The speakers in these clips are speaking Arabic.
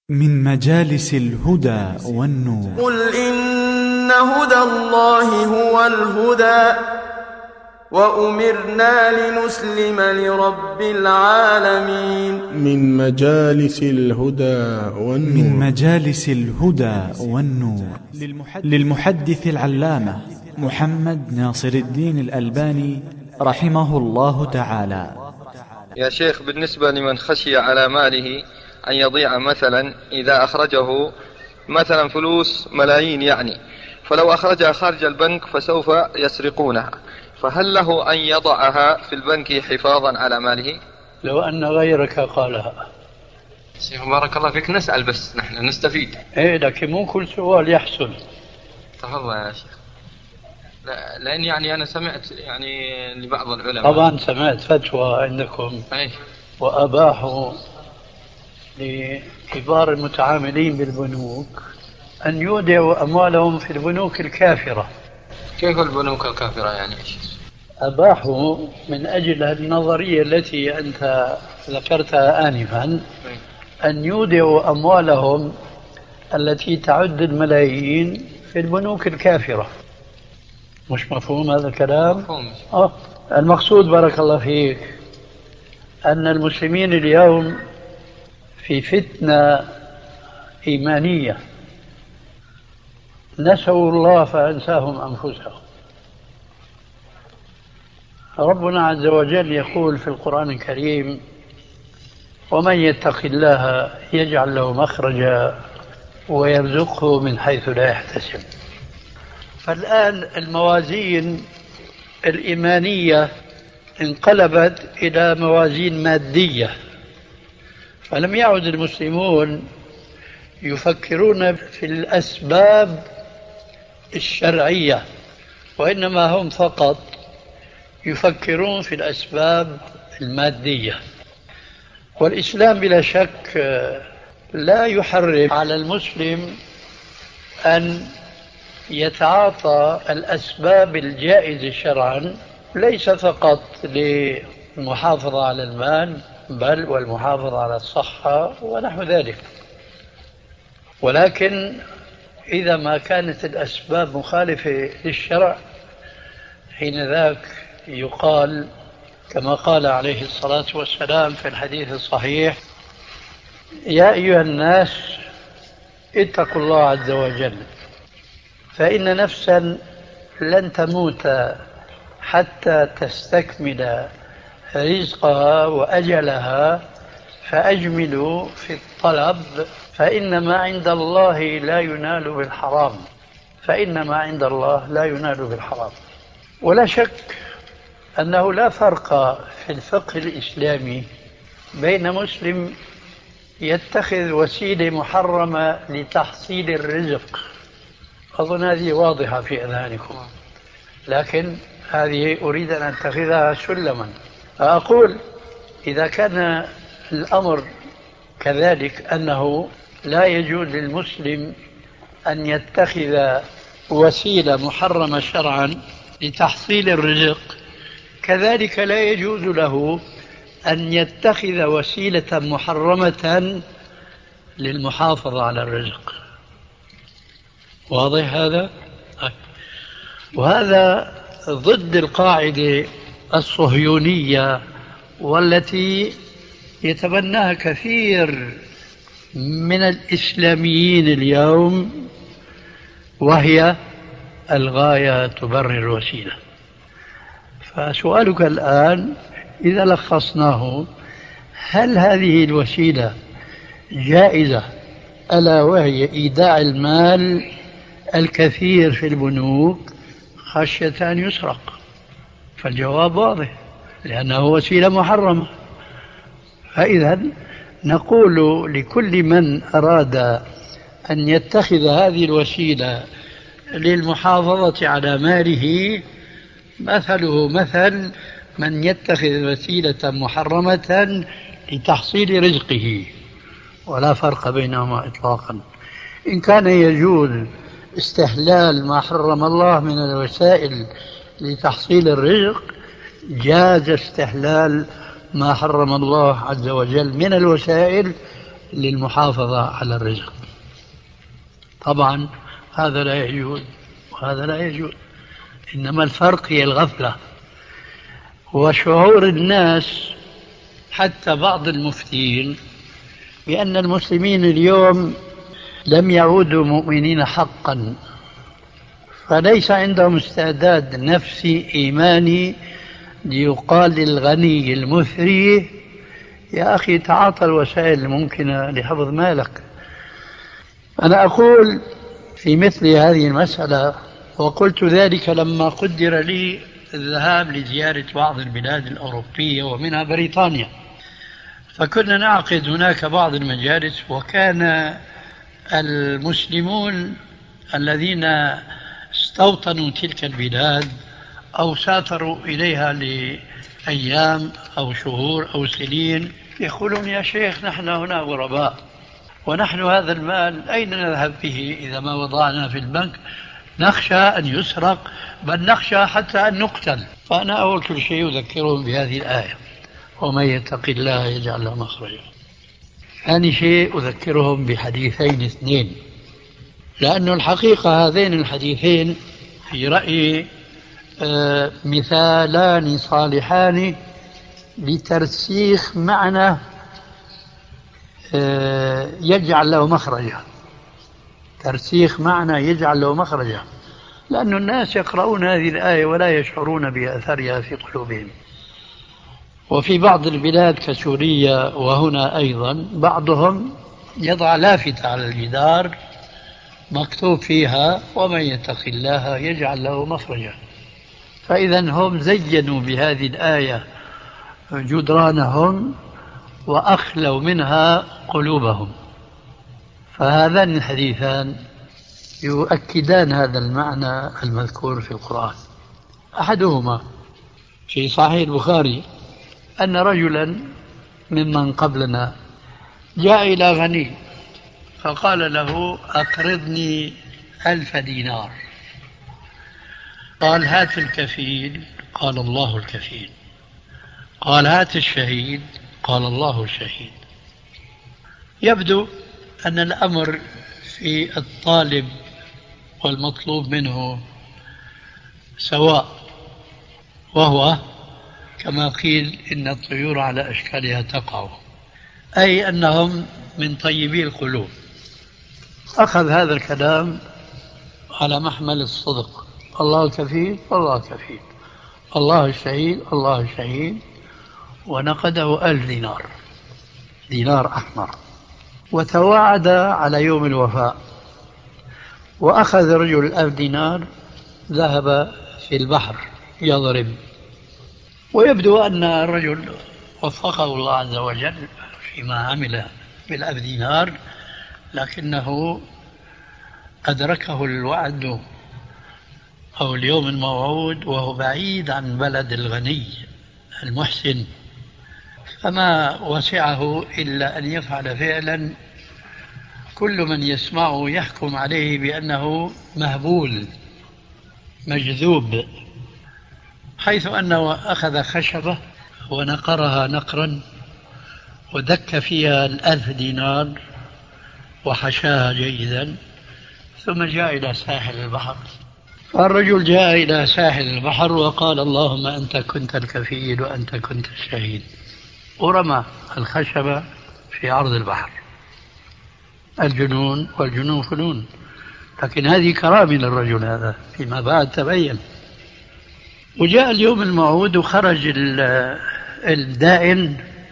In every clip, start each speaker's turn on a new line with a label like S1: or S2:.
S1: من مجالس الهدى والنور.
S2: قل إن هدى الله هو الهدى وأمرنا لنسلم لرب العالمين.
S3: من مجالس الهدى والنور.
S1: من مجالس الهدى والنور للمحدث العلامة محمد ناصر الدين الألباني رحمه الله تعالى.
S4: يا شيخ، بالنسبة لمن خشي على ماله أن يضيع مثلا إذا أخرجه مثلا فلوس ملايين يعني، فلو أخرجها خارج البنك فسوف يسرقونها، فهل له أن يضعها في البنك حفاظا على ماله؟
S5: لو أن غيرك قالها.
S4: شيخ بارك الله فيك، نسأل بس نحن نستفيد.
S5: لكن مو كل سؤال يحصل.
S4: تفضل يا شيخ. لأن يعني أنا سمعت يعني لبعض العلماء،
S5: طبعا سمعت فتوى عندكم وأباحوا لكبار المتعاملين بالبنوك أن يودعوا أموالهم في البنوك الكافرة.
S4: كيف البنوك الكافرة يعني؟
S5: أباحوا من أجل النظرية التي أنت ذكرتها آنفا أن يودعوا أموالهم التي تعد الملايين في البنوك الكافرة. مش مفهوم هذا الكلام؟
S4: مفهوم.
S5: المقصود بارك الله فيك أن المسلمين اليوم في فتنة إيمانية، نسوا الله فأنساهم أنفسهم. ربنا عز وجل يقول في القرآن الكريم: ومن يتق الله يجعل له مخرجا ويرزقه من حيث لا يحتسب. فالآن الموازين الإيمانية انقلبت إلى موازين مادية، فلم يعد المسلمون يفكرون في الأسباب الشرعية، وإنما هم فقط يفكرون في الأسباب المادية. والإسلام بلا شك لا يحرم على المسلم أن يتعاطى الأسباب الجائزة شرعا، ليس فقط للمحافظة على المال بل والمحافظة على الصحة ونحو ذلك. ولكن إذا ما كانت الأسباب مخالفة للشرع، حين ذاك يقال كما قال عليه الصلاة والسلام في الحديث الصحيح: يا أيها الناس اتقوا الله عز وجل، فإن نفسا لن تموت حتى تستكمل رزقها وأجلها، فأجملوا في الطلب، فإن ما عند الله لا ينال بالحرام. فإن ما عند الله لا ينال بالحرام. ولا شك أنه لا فرق في الفقه الإسلامي بين مسلم يتخذ وسيلة محرمة لتحصيل الرزق، أظن هذه واضحة في أذهانكم، لكن هذه أريد أن أتخذها سلما. فأقول إذا كان الأمر كذلك أنه لا يجوز للمسلم أن يتخذ وسيلة محرمة شرعا لتحصيل الرزق، كذلك لا يجوز له أن يتخذ وسيلة محرمة للمحافظة على الرزق. واضح هذا؟ وهذا ضد القاعدة الصهيونية والتي يتبناها كثير من الإسلاميين اليوم، وهي الغاية تبرر الوسيلة. فسؤالك الآن إذا لخصناه: هل هذه الوسيلة جائزة، ألا وهي إيداع المال الكثير في البنوك خشية أن يسرق؟ فالجواب واضح، لأنه وسيلة محرمة. فإذا نقول لكل من أراد أن يتخذ هذه الوسيلة للمحافظة على ماله مثله مثل من يتخذ وسيلة محرمة لتحصيل رزقه، ولا فرق بينهما إطلاقا. إن كان يجوز استحلال ما حرم الله من الوسائل لتحصيل الرزق، جاز استحلال ما حرم الله عز وجل من الوسائل للمحافظة على الرزق. طبعا هذا لا يجوز وهذا لا يجوز، إنما الفرق هي الغفلة وشعور الناس، حتى بعض المفتين، بأن المسلمين اليوم لم يعودوا مؤمنين حقا، فليس عندهم استعداد نفسي إيماني ليقال للغني المثري يا أخي تعاطى الوسائل الممكنة لحفظ مالك. أنا أقول في مثل هذه المسألة، وقلت ذلك لما قدر لي الذهاب لزيارة بعض البلاد الأوروبية ومنها بريطانيا، فكنا نعقد هناك بعض المجالس، وكان المسلمون الذين استوطنوا تلك البلاد أو سافروا إليها لأيام أو شهور أو سنين يقولون يا شيخ نحن هنا غرباء، ونحن هذا المال أين نذهب به إذا ما وضعنا في البنك؟ نخشى أن يسرق، بل نخشى حتى أن نقتل. فأنا أول كل شيء أذكرهم بهذه الآية: ومن يتق الله يجعل له مخرجا. ثاني شيء أذكرهم بحديثين اثنين، لأن الحقيقة هذين الحديثين في رأيي مثالان صالحان لترسيخ معنى يجعل له مخرجا، ترسيخ معنى يجعل له مخرجا، لأن الناس يقرؤون هذه الآية ولا يشعرون بأثرها في قلوبهم. وفي بعض البلاد كسوريا وهنا أيضا بعضهم يضع لافتة على الجدار مكتوب فيها ومن يتق الله يجعل له مخرجا. فإذا هم زينوا بهذه الآية جدرانهم وأخلوا منها قلوبهم. فهذان الحديثان يؤكدان هذا المعنى المذكور في القرآن. أحدهما في صحيح البخاري أن رجلا ممن قبلنا جاء إلى غني فقال له أقرضني 1000 دينار. قال هات الكفيل، قال الله الكفيل. قال هات الشهيد، قال الله الشهيد. يبدو أن الأمر في الطالب والمطلوب منه سواء، وهو كما قيل إن الطيور على أشكالها تقع، أي أنهم من طيبي القلوب. أخذ هذا الكلام على محمل الصدق: الله الكفيل الله كفيل، الله الشهيد الله الشهيد، ونقده 1000 دينار، دينار أحمر، وتواعد على يوم الوفاء. وأخذ رجل 1000 دينار ذهب في البحر يضرب، ويبدو أن الرجل وفقه الله عز وجل فيما عمل بال1000 دينار، لكنه أدركه الوعد أو اليوم الموعود وهو بعيد عن بلد الغني المحسن، فما وسعه إلا أن يفعل فعلا كل من يسمعه يحكم عليه بأنه مهبول مجذوب، حيث أنه أخذ خشبة ونقرها نقرا ودك فيها 1000 دينار وحشاها جيدا، ثم جاء إلى ساحل البحر. فالرجل جاء إلى ساحل البحر وقال اللهم أنت كنت الكفيل وأنت كنت الشهيد، ورمى الخشبة في عرض البحر. الجنون والجنون فنون، لكن هذه كرامة للرجل هذا فيما بعد تبين. وجاء اليوم الموعود وخرج الدائن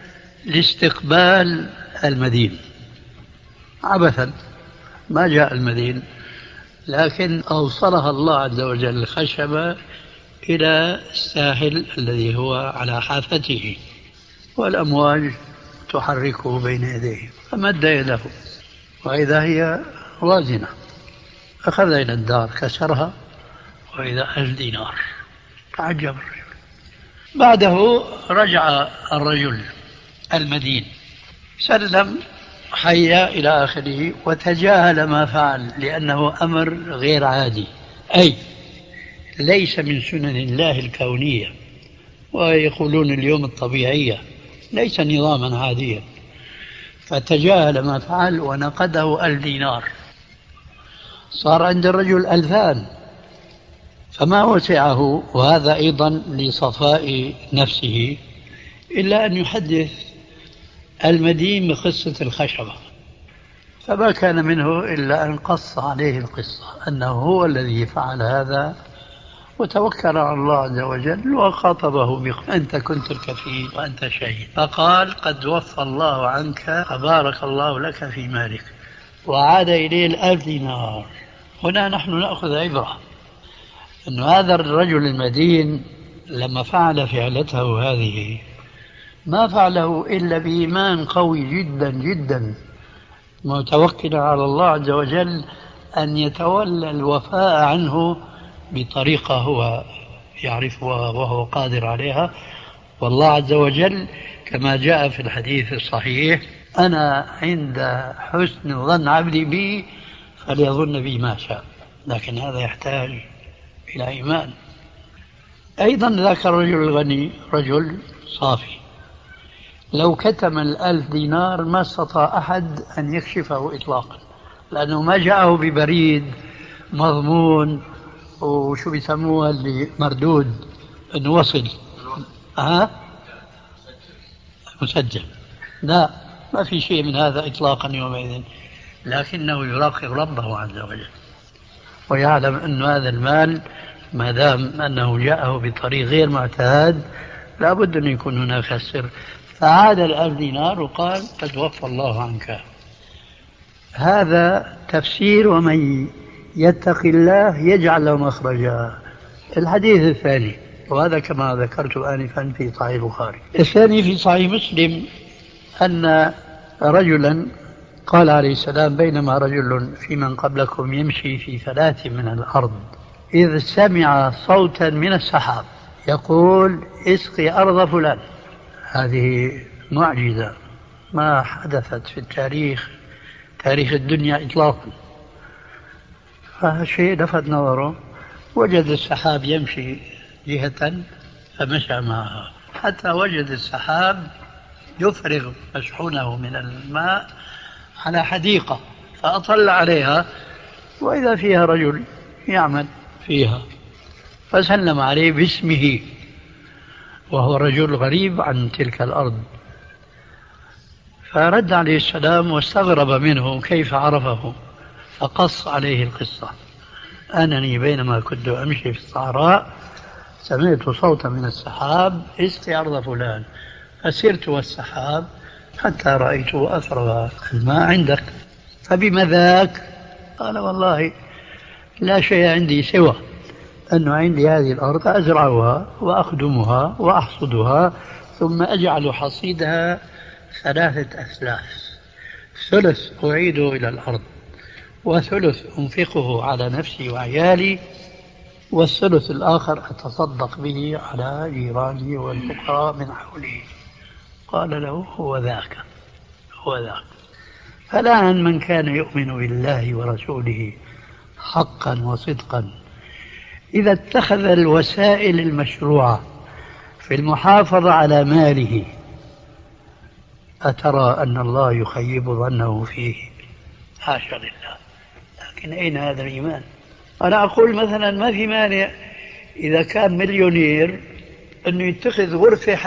S5: لاستقبال المدين عبثا، ما جاء المدين، لكن أوصلها الله عز وجل الخشبة إلى الساحل الذي هو على حافته، والأمواج تحركه بين يديه، فمد يده وإذا هي وازنة، أخذ إلى الدار كسرها وإذا 1000 دينار. تعجب الرجل. بعده رجع الرجل المدين، سلم حيا إلى آخره، وتجاهل ما فعل لأنه أمر غير عادي، أي ليس من سنن الله الكونية، ويقولون اليوم الطبيعية، ليس نظاما عاديا. فتجاهل ما فعل ونقده 1000 دينار، صار عند الرجل 2000، فما وسعه، وهذا أيضا لصفاء نفسه، إلا أن يحدث المدين بقصة الخشبة، فما كان منه إلا أن قص عليه القصة أنه هو الذي فعل هذا، وتوكل على الله عز وجل وخاطبه أنت كنت الكفيل وأنت شهيد، فقال قد وفى الله عنك فبارك الله لك في مالك، وعاد إليه 1000 دينار. هنا نحن نأخذ عبرة أن هذا الرجل المدين لما فعل فعلته هذه ما فعله إلا بإيمان قوي جدا جدا، متوكلا على الله عز وجل أن يتولى الوفاء عنه بطريقة هو يعرفها وهو قادر عليها. والله عز وجل كما جاء في الحديث الصحيح: أنا عند حسن ظن عبدي بي فليظن بي ما شاء. لكن هذا يحتاج إلى إيمان. أيضا ذاك الرجل الغني رجل صافي، لو كتم 1000 دينار ما استطاع أحد أن يكشفه إطلاقا، لأنه ما جاءه ببريد مضمون وشو بيسموها اللي مردود أنه وصل مسجل، لا، ما في شيء من هذا إطلاقا يومئذ، لكنه يراقب ربه عز وجل ويعلم أن هذا المال ما دام أنه جاءه بطريق غير معتاد لابد أن يكون هناك سر، فعاد 1000 دينار وقال قد وفى الله عنك. هذا تفسير ومن يتق الله يجعل له مخرجا. الحديث الثاني، وهذا كما ذكرت آنفا في صحيح البخاري. الثاني في صحيح مسلم أن رجلا قال عليه السلام: بينما رجل في من قبلكم يمشي في فلاة من الأرض إذ سمع صوتا من السحاب يقول: اسقي أرض فلان. هذه معجزة ما حدثت في تاريخ الدنيا إطلاقا. فشيء لفت نظره، وجد السحاب يمشي جهة فمشى معها حتى وجد السحاب يفرغ مشحونه من الماء على حديقة، فأطلع عليها وإذا فيها رجل يعمل فيها، فسلم عليه باسمه وهو رجل غريب عن تلك الأرض، فرد عليه السلام واستغرب منه كيف عرفه، فقص عليه القصة: أنني بينما كنت أمشي في الصحراء سمعت صوتا من السحاب: اسقي أرض فلان، فسرت والسحاب حتى رأيته أفرغ الماء عندك، فبما ذاك؟ قال: والله لا شيء عندي سوى أنه عندي هذه الأرض أزرعها وأخدمها وأحصدها ثم أجعل حصيدها 3 أثلاث، ثلث أعيده إلى الأرض، وثلث أنفقه على نفسي وعيالي، والثلث الآخر أتصدق به على جيراني والفقراء من حولي. قال له: هو ذاك. فالآن من كان يؤمن بالله ورسوله حقا وصدقا إذا اتخذ الوسائل المشروعة في المحافظة على ماله، أترى أن الله يخيب ظنه فيه؟ حاشا لله. لكن أين هذا الإيمان؟ أنا أقول مثلا ما في مانع إذا كان مليونير أنه يتخذ غرفة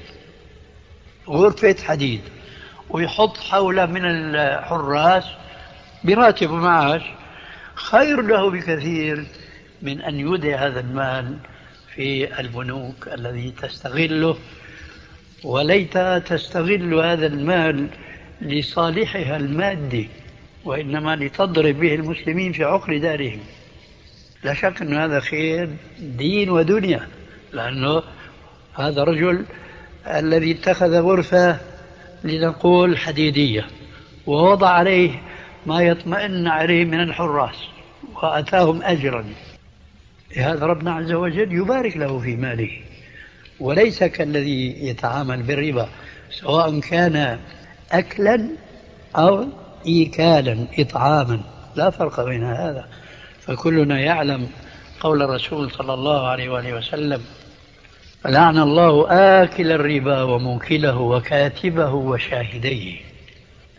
S5: حديد ويحط حوله من الحراس براتب ومعاش، خير له بكثير من أن يودع هذا المال في البنوك الذي تستغله، وليت تستغل هذا المال لصالحها المادي وإنما لتضرب به المسلمين في عقر دارهم. لا شك أن هذا خير دين ودنيا، لأنه هذا رجل الذي اتخذ غرفة لنقول حديدية ووضع عليه ما يطمئن عليه من الحراس وأتاهم أجرا، هذا ربنا عز وجل يبارك له في ماله، وليس كالذي يتعامل بالربا سواء كان أكلا أو إيكالا إطعاما، لا فرق بين هذا. فكلنا يعلم قول الرسول صلى الله عليه وآله وسلم: لعن الله آكل الربا وموكله وكاتبه وشاهديه.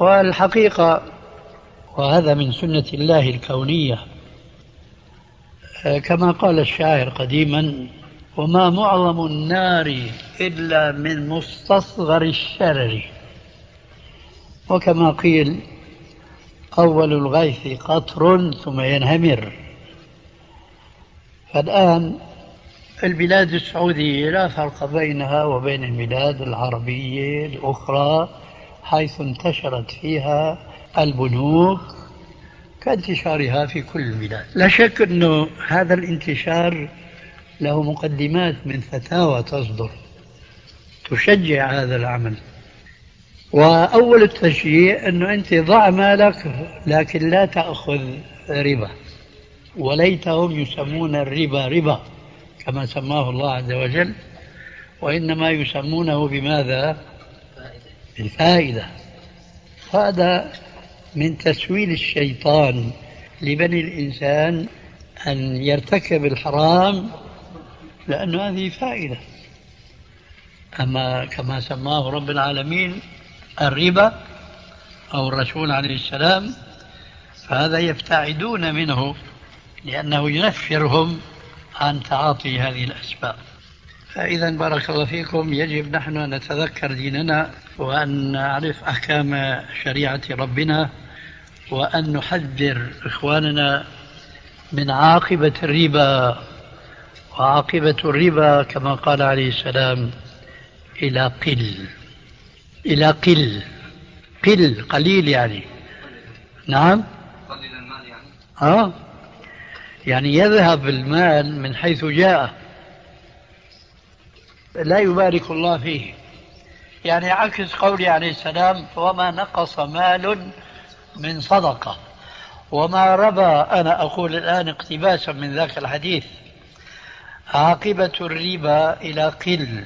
S5: والحقيقة وهذا من سنة الله الكونية، كما قال الشاعر قديما: وما معظم النار إلا من مستصغر الشرر. وكما قيل: أول الغيث قطر ثم ينهمر. فالآن البلاد السعودية لا فرق بينها وبين البلاد العربية الأخرى حيث انتشرت فيها البنوك كانتشارها في كل البلاد. لا شك أنه هذا الانتشار له مقدمات من فتاوى تصدر تشجع هذا العمل. وأول التشجيع أنه أنت ضع مالك لكن لا تأخذ ربا، وليتهم يسمون الربا ربا كما سماه الله عز وجل، وإنما يسمونه بماذا؟ الفائدة. هذا من تسويل الشيطان لبني الإنسان أن يرتكب الحرام لأن هذه فائدة. أما كما سماه رب العالمين الربا أو الرسول عليه السلام فهذا يبتعدون منه لأنه ينفرهم عن تعاطي هذه الأسباب. فإذا بارك الله فيكم يجب نحن أن نتذكر ديننا وأن نعرف أحكام شريعة ربنا وأن نحذر إخواننا من عاقبة الربا. وعاقبة الربا كما قال عليه السلام إلى قل قليل يعني. نعم
S4: قليل المال يعني
S5: يعني يذهب المال من حيث جاء، لا يبارك الله فيه. يعني عكس قوله عليه السلام: وما نقص مال من صدقة. وما ربى، أنا أقول الآن اقتباسا من ذاك الحديث، عاقبة الربا إلى قل،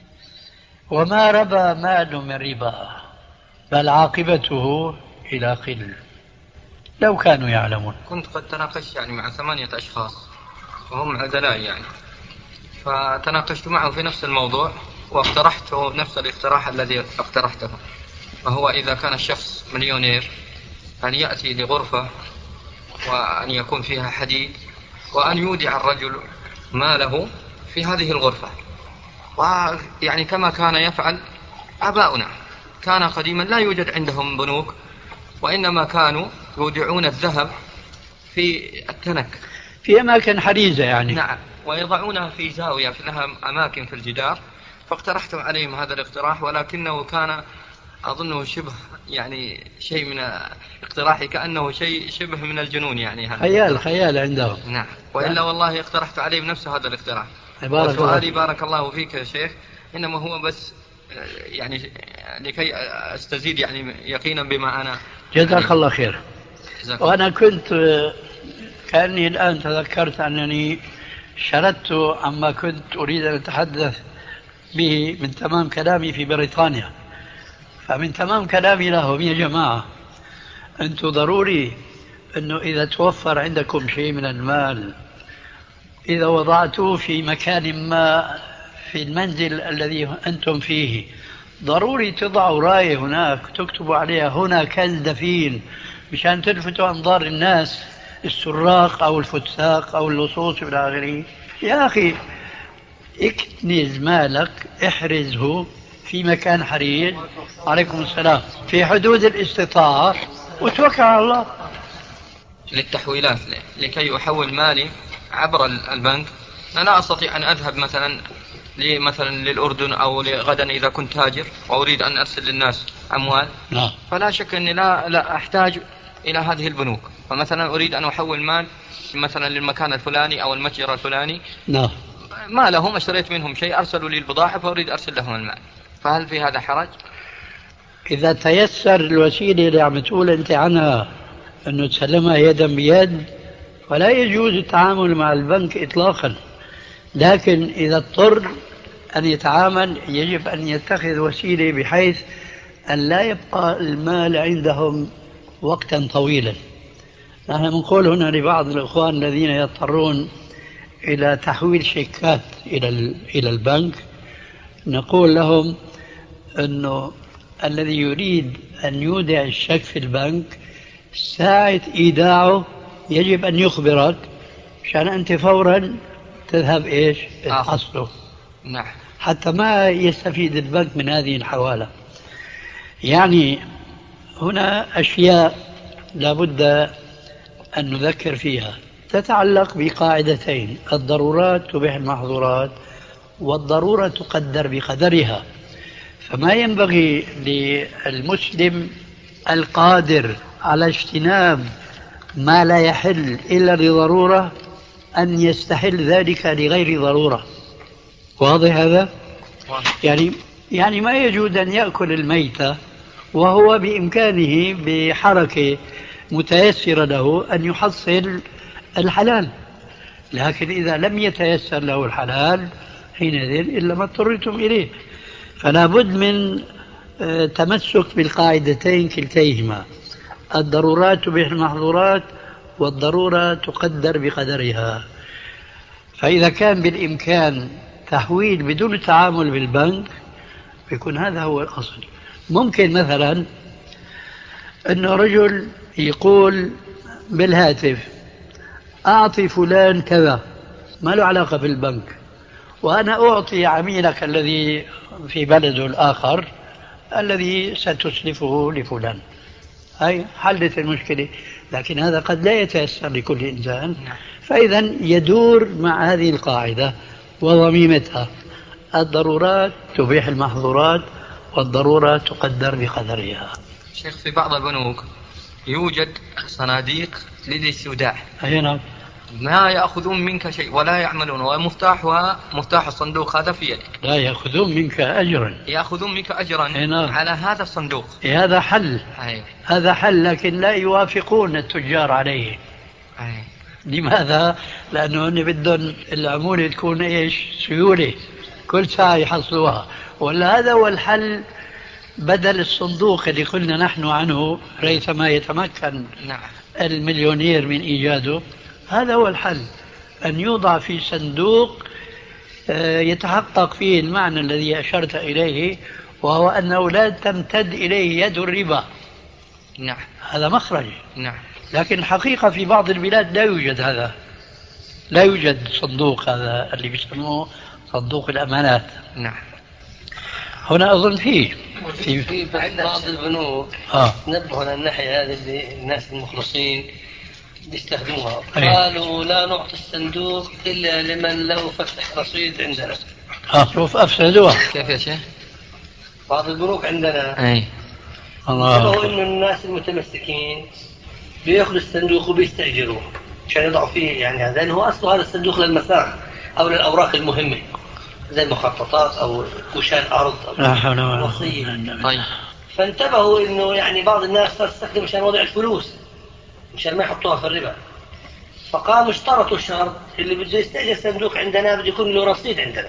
S5: وما ربى مال من ربا، بل عاقبته إلى قل، لو كانوا يعلمون.
S4: كنت قد تناقشت يعني مع 8 أشخاص وهم عدلاء يعني، فتناقشت معه في نفس الموضوع واقترحت نفس الاقتراح الذي اقترحته، وهو إذا كان الشخص مليونير أن يأتي لغرفة وأن يكون فيها حديد وأن يودع الرجل ماله في هذه الغرفة، ويعني كما كان يفعل آباؤنا. كان قديما لا يوجد عندهم بنوك، وإنما كانوا يودعون الذهب في التنك
S5: في أماكن حريزة يعني.
S4: نعم، ويضعونها في زاوية في لها أماكن في الجدار. فاقترحت عليهم هذا الاقتراح، ولكنه كان أظنه شبه يعني شيء من اقتراحي كأنه شيء شبه من الجنون يعني
S5: خيال عندهم.
S4: نعم، وإلا والله اقترحت عليهم نفس هذا الاقتراح.
S5: وسؤالي
S4: بارك الله فيك يا شيخ إنما هو بس يعني لكي أستزيد يعني يقينا بما أنا.
S5: جزاك الله خير. وأنا كنت كأني الآن تذكرت أنني شردت عما كنت أريد أن أتحدث به من تمام كلامي في بريطانيا. فمن تمام كلامي لهم: يا جماعة أنتم ضروري أنه إذا توفر عندكم شيء من المال، إذا وضعتوه في مكان ما في المنزل الذي أنتم فيه، ضروري تضعوا راية هناك تكتبوا عليها: هنا كنز دفين، مشان تلفتوا أنظار الناس السراق أو الفساق أو اللصوص إلى آخره. يا أخي اكنز مالك، احرزه في مكان حريز، عليكم السلام، في حدود الاستطاعة، وتوكل على الله.
S4: للتحويلات لكي أحول مالي عبر البنك، أنا لا أستطيع أن أذهب مثلا للأردن أو غدا إذا كنت تاجر وأريد أن أرسل للناس أموال. فلا شك أني لا أحتاج إلى هذه البنوك. فمثلا أريد أن أحول مال مثلا للمكان الفلاني أو المتجر الفلاني، ما لهم اشتريت منهم شيء، أرسلوا لي البضاعة فأريد أرسل لهم المال، فهل في هذا حرج؟
S5: إذا تيسر الوسيلة اللي عم تقول أنت عنها أنه تسلمها يدا بيد فلا يجوز التعامل مع البنك إطلاقا. لكن إذا اضطر أن يتعامل يجب أن يتخذ وسيلة بحيث أن لا يبقى المال عندهم وقتا طويلا. نحن نقول هنا لبعض الإخوان الذين يضطرون إلى تحويل شيكات إلى البنك، نقول لهم أنه الذي يريد أن يودع الشيك في البنك ساعة إيداعه يجب أن يخبرك عشان أنت فورا تذهب إيش تحصله.
S6: نعم.
S5: حتى ما يستفيد البنك من هذه الحوالة. يعني هنا أشياء لابد أن نذكر فيها تتعلق بقاعدتين: الضرورات تبيح المحظورات، والضرورة تقدر بقدرها. فما ينبغي للمسلم القادر على اجتناب ما لا يحل إلا لضرورة أن يستحل ذلك لغير ضرورة. واضح هذا؟ يعني ما يجوز أن يأكل الميتة وهو بإمكانه بحركة متيسرة له أن يحصل الحلال، لكن إذا لم يتيسر له الحلال حينئذ إلا ما اضطررتم إليه. فلا بد من تمسك بالقاعدتين كلتيهما: الضرورات تبيح المحظورات، والضرورة تقدر بقدرها. فإذا كان بالإمكان تحويل بدون التعامل بالبنك يكون هذا هو الأصل. ممكن مثلا أنه رجل يقول بالهاتف: أعطي فلان كذا، ما له علاقة بالبنك، وأنا أعطي عميلك الذي في بلده الآخر الذي ستسلفه لفلان. هاي حلت المشكلة، لكن هذا قد لا يتيسر لكل إنسان. فإذا يدور مع هذه القاعدة وضميمتها: الضرورات تبيح المحظورات، والضرورة تقدر بقدرها.
S6: شيخ، في بعض البنوك يوجد صناديق للاستوداع.
S5: أي نعم.
S6: ما يأخذون منك شيء ولا يعملون، ومفتاح الصندوق هذا في يدك.
S5: لا يأخذون منك أجرا.
S6: يأخذون منك أجرا على هذا الصندوق.
S5: هذا حل.
S6: أيه.
S5: هذا حل، لكن لا يوافقون التجار عليه.
S6: أيه.
S5: لماذا؟ لأنه هن بدهم العمولة تكون إيش؟ سيولة، كل ساعة يحصلوها. ولا هذا هو الحل بدل الصندوق اللي قلنا نحن عنه ريثما يتمكن المليونير من إيجاده. هذا هو الحل، أن يوضع في صندوق يتحقق فيه المعنى الذي أشرت إليه، وهو أنه لا تمتد إليه يد الربا.
S6: نعم.
S5: هذا مخرج.
S6: نعم.
S5: لكن الحقيقة في بعض البلاد لا يوجد هذا، لا يوجد صندوق هذا اللي بيسموه صندوق الأمانات.
S6: نعم.
S5: هنا أظن فيه
S7: في بعض البنوك نبهوا على الناحية هذه اللي الناس المخلصين بيستخدموها. قالوا لا نعطي الصندوق إلا لمن له فتح رصيد عندنا.
S5: شوف أفسدوها.
S6: كيف يا شيخ؟
S7: بعض البنوك عندنا
S6: أي
S7: نبهوا إنه الناس المتمسكين بيأخذوا الصندوق وبيستأجروه عشان يضعوا فيه، يعني لأنه هو أصله هذا الصندوق للمساق أو للأوراق المهمة زي المخططات أو وشان أرض أو وصية.
S6: طيب.
S7: فانتبهوا إنه يعني بعض الناس تستخدم عشان وضع الفلوس مشان ما يحطوها في الربا، فقاموا اشترطوا الشرط اللي بده يستأجر صندوق عندنا بده يكون له رصيد عندنا.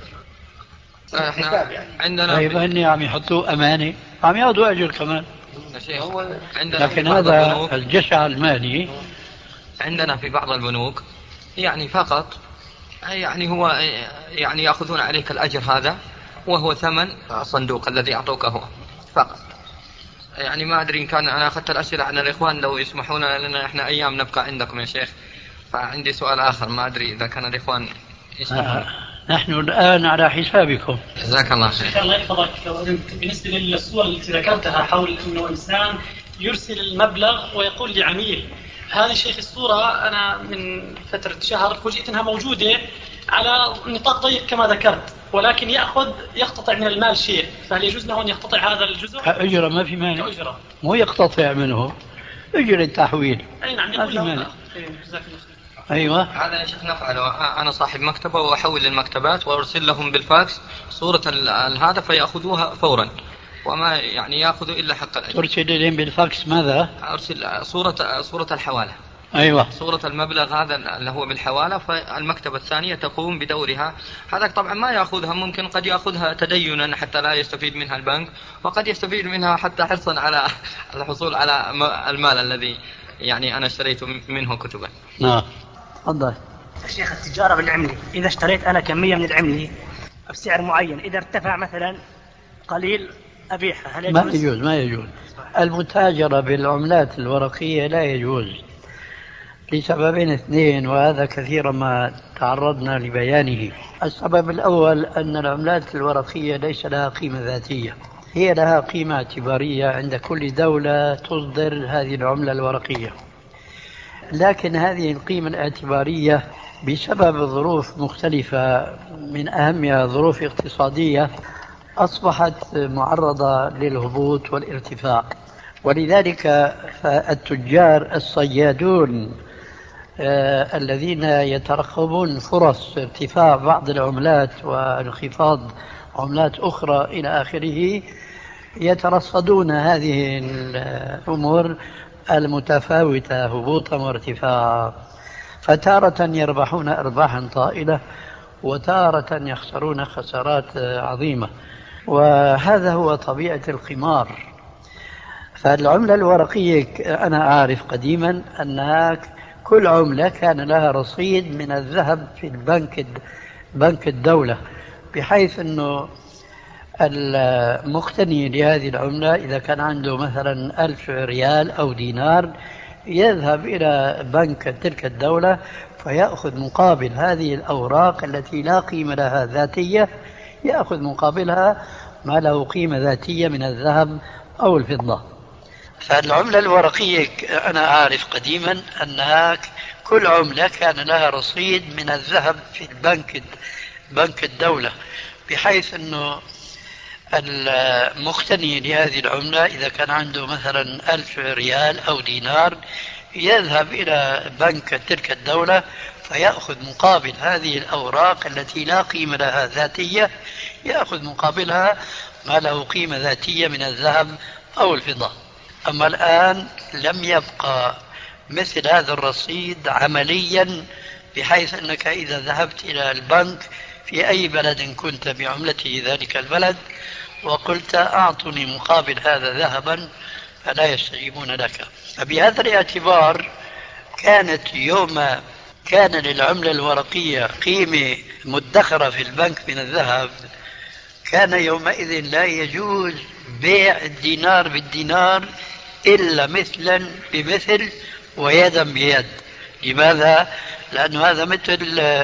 S6: احنا يعني عندنا
S5: طيب هني عم يحطوه أمانة، عم ياخذوا أجر كمان. لكن هذا الجشع المالي
S6: عندنا في بعض البنوك يعني فقط يعني هو يعني يأخذون عليك الأجر هذا وهو ثمن الصندوق الذي أعطوكه فقط. يعني ما أدري إن كان أنا أخذت الأسئلة عن الإخوان لو يسمحون لنا إحنا أيام نبقى عندكم يا شيخ. فعندي سؤال آخر ما أدري إذا كان الإخوان يسمحون.
S5: نحن الآن على حسابكم.
S6: جزاك الله خير.
S8: الله يحفظك. بالنسبة للصورة التي ذكرتها حول أنه إنسان يرسل المبلغ ويقول لعميل، هذه شيخ الصورة أنا من فترة شهر فوجئت أنها موجودة على نطاق ضيق كما ذكرت، ولكن يقتطع من المال شيء، فهل يجوز له أن يقتطع هذا الجزء؟
S5: أجرة ما في مانع، مو يقتطع منه، أجرة التحويل.
S8: أي نعم.
S5: ما في مانع.
S8: جزاك الله خير.
S5: أيوة.
S6: هذا يا شيخ نفعله. أنا صاحب مكتبة وأحول للمكتبات وأرسل لهم بالفاكس صورة هذا فيأخذوها فورا وما يعني يأخذوا إلا حق الأجر.
S5: ترسل لهم بالفاكس ماذا؟
S6: أرسل صورة الحوالة.
S5: أيوة.
S6: صورة المبلغ هذا اللي هو بالحوالة، فالمكتبة الثانية تقوم بدورها. هذا طبعا ما يأخذها، ممكن قد يأخذها تدينا حتى لا يستفيد منها البنك، وقد يستفيد منها حتى حرصا على الحصول على المال الذي يعني أنا اشتريت منه كتبا.
S5: نعم. تفضل.
S9: شيخ، التجارة بالعملة، إذا اشتريت أنا كمية من العملة بسعر معين، إذا ارتفع مثلا قليل أبيعها هل يجوز؟
S5: ما يجوز. المتاجرة بالعملات الورقية لا يجوز لسببين اثنين، وهذا كثيرا ما تعرضنا لبيانه. السبب الأول أن العملات الورقية ليس لها قيمة ذاتية، هي لها قيمة اعتبارية عند كل دولة تصدر هذه العملة الورقية، لكن هذه القيمة الاعتبارية بسبب ظروف مختلفة من أهمها ظروف اقتصادية أصبحت معرضة للهبوط والارتفاع، ولذلك فالتجار الصيادون الذين يترقبون فرص ارتفاع بعض العملات وانخفاض عملات أخرى إلى آخره يترصدون هذه الأمور المتفاوتة هبوطا وارتفاعا، فتارة يربحون أرباحا طائلة وتارة يخسرون خسارات عظيمة، وهذا هو طبيعة القمار. فالعملة الورقية أنا أعرف قديما أنها كل عملة كان لها رصيد من الذهب في بنك الدولة، بحيث أنه المقتني لهذه العملة إذا كان عنده مثلا 1000 ريال أو دينار يذهب إلى بنك تلك الدولة فيأخذ مقابل هذه الأوراق التي لا قيمة لها ذاتية، يأخذ مقابلها ما له قيمة ذاتية من الذهب أو الفضة. فالعملة الورقية أنا أعرف قديما أنها كل عملة كان لها رصيد من الذهب في بنك الدولة، بحيث أنه المقتني لهذه العملة إذا كان عنده مثلا 1000 ريال أو دينار يذهب إلى بنك تلك الدولة فيأخذ مقابل هذه الأوراق التي لا قيمة لها ذاتية، يأخذ مقابلها ما له قيمة ذاتية من الذهب أو الفضة. أما الآن لم يبقى مثل هذا الرصيد عمليا، بحيث أنك إذا ذهبت إلى البنك في أي بلد كنت بعملته ذلك البلد وقلت أعطني مقابل هذا ذهبا فلا يستجيبون لك. فبهذا الاعتبار كانت يوم كان للعملة الورقية قيمة مدخرة في البنك من الذهب كان يومئذ لا يجوز بيع الدينار بالدينار إلا مثلا بمثل ويدا بيد. لماذا؟ لأن هذا مثل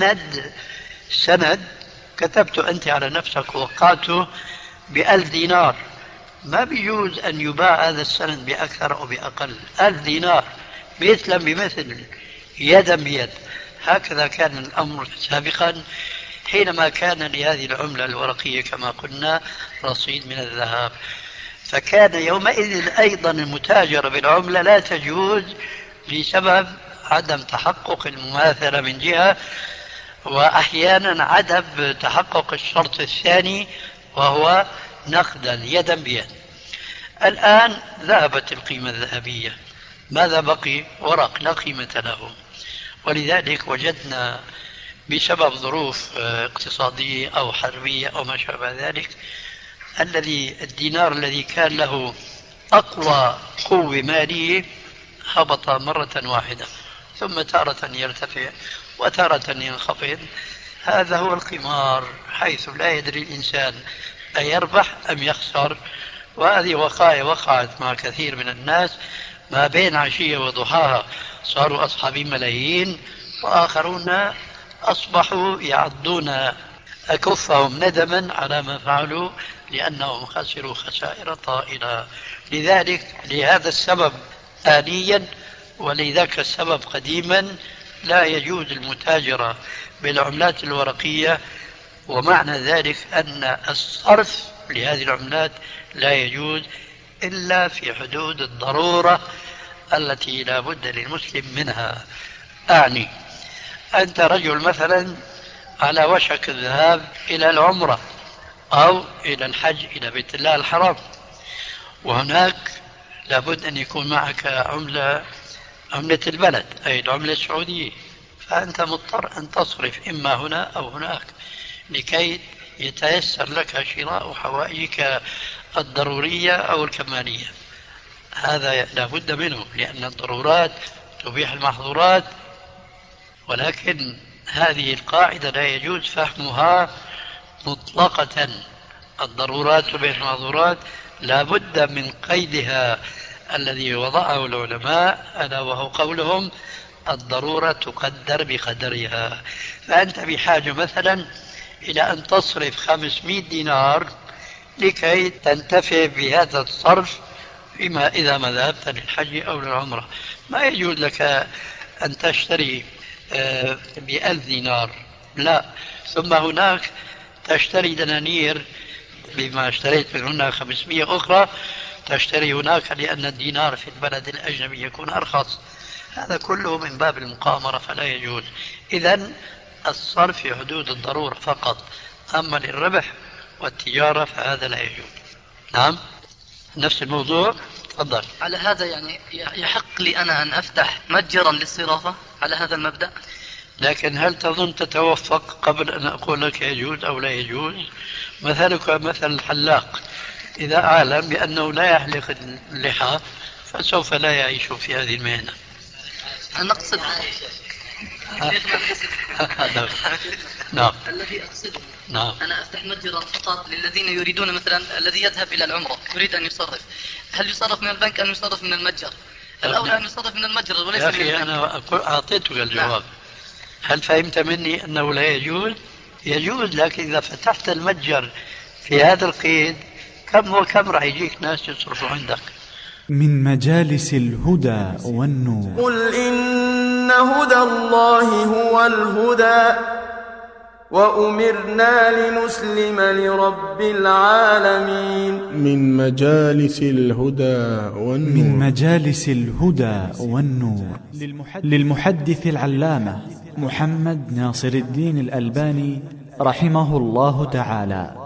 S5: سند كتبت أنت على نفسك ووقعته ب1000 دينار، ما بيجوز أن يباع هذا السند بأكثر أو بأقل. 1000 دينار مثلا بمثل يدا بيد. هكذا كان الأمر سابقا حينما كان لهذه العملة الورقية كما قلنا رصيد من الذهب، فكان يومئذ أيضا المتاجرة بالعملة لا تجوز بسبب عدم تحقق المماثلة من جهة، وأحيانا عدم تحقق الشرط الثاني وهو نقدا يدا بيد. الآن ذهبت القيمة الذهبية، ماذا بقي؟ ورق لا قيمة له. ولذلك وجدنا بسبب ظروف اقتصادية أو حربية أو ما شابه ذلك الدينار الذي كان له أقوى قوة مالية هبط مرة واحدة، ثم تارة يرتفع وتارة ينخفض. هذا هو القمار، حيث لا يدري الإنسان أيربح أم يخسر. وهذه وقائع وقعت مع كثير من الناس ما بين عشية وضحاها، صاروا أصحاب ملايين وآخرون أصبحوا يعضون أكفهم ندما على ما فعلوا لأنهم خسروا خسائر طائلة. لذلك لهذا السبب آليا ولذاك السبب قديما لا يجوز المتاجرة بالعملات الورقية، ومعنى ذلك أن الصرف لهذه العملات لا يجوز إلا في حدود الضرورة التي لا بد للمسلم منها. أعني أنت رجل مثلا على وشك الذهاب إلى العمرة أو إلى الحج إلى بيت الله الحرام، وهناك لابد أن يكون معك عملة البلد أي العملة السعودية، فأنت مضطر أن تصرف إما هنا أو هناك لكي يتيسر لك شراء حوائجك الضرورية أو الكمالية. هذا لابد منه لأن الضرورات تبيح المحظورات، ولكن هذه القاعدة لا يجوز فهمها مطلقة الضرورات بين المعذورات لا بد من قيدها الذي وضعه العلماء، ألا وهو قولهم الضرورة تقدر بقدرها. فأنت بحاجة مثلا إلى أن تصرف 500 دينار لكي تنتفع بهذا الصرف فيما إذا ما ذهبت للحج أو للعمرة. ما يجوز لك أن تشتري ب1000 دينار، لا، ثم هناك تشتري دنانير بما اشتريت من هنا 500 أخرى تشتري هناك، لأن الدينار في البلد الأجنبي يكون أرخص. هذا كله من باب المقامرة فلا يجوز. إذن الصرف في حدود الضرورة فقط، أما للربح والتجارة فهذا لا يجوز. نعم، نفس الموضوع. تفضل.
S6: على هذا يعني يحق لي أنا أن أفتح متجرا للصرافة على هذا المبدأ؟
S5: لكن هل تظن تتوفق قبل أن أقول لك يجوز أو لا يجوز؟ مثلك مثل الحلاق، إذا أعلم بأنه لا يحلق اللحى فسوف لا يعيش في هذه المهنة.
S6: أنا أقصد
S5: نعم.
S6: الذي أقصده
S5: نعم.
S6: أنا أفتح متجرا فقط للذين يريدون، مثلا الذي يذهب إلى العمرة يريد أن يصرف، هل يصرف من البنك أم يصرف من المتجر؟ الأولى أن يصرف من المتجر وليس
S5: يا
S6: من
S5: أخي
S6: البنك.
S5: أنا أعطيتك الجواب.
S6: نعم.
S5: هل فهمت مني أنه لا يجوز؟ يجوز، لكن إذا فتحت المتجر في هذا القيد كم راح يجيك ناس يصرفوا عندك.
S1: من مجالس الهدى والنور.
S2: قل إن هدى الله هو الهدى وأمرنا لنسلم لرب العالمين.
S3: من مجالس الهدى والنور.
S1: من مجالس الهدى والنور للمحدث العلامة محمد ناصر الدين الألباني رحمه الله تعالى.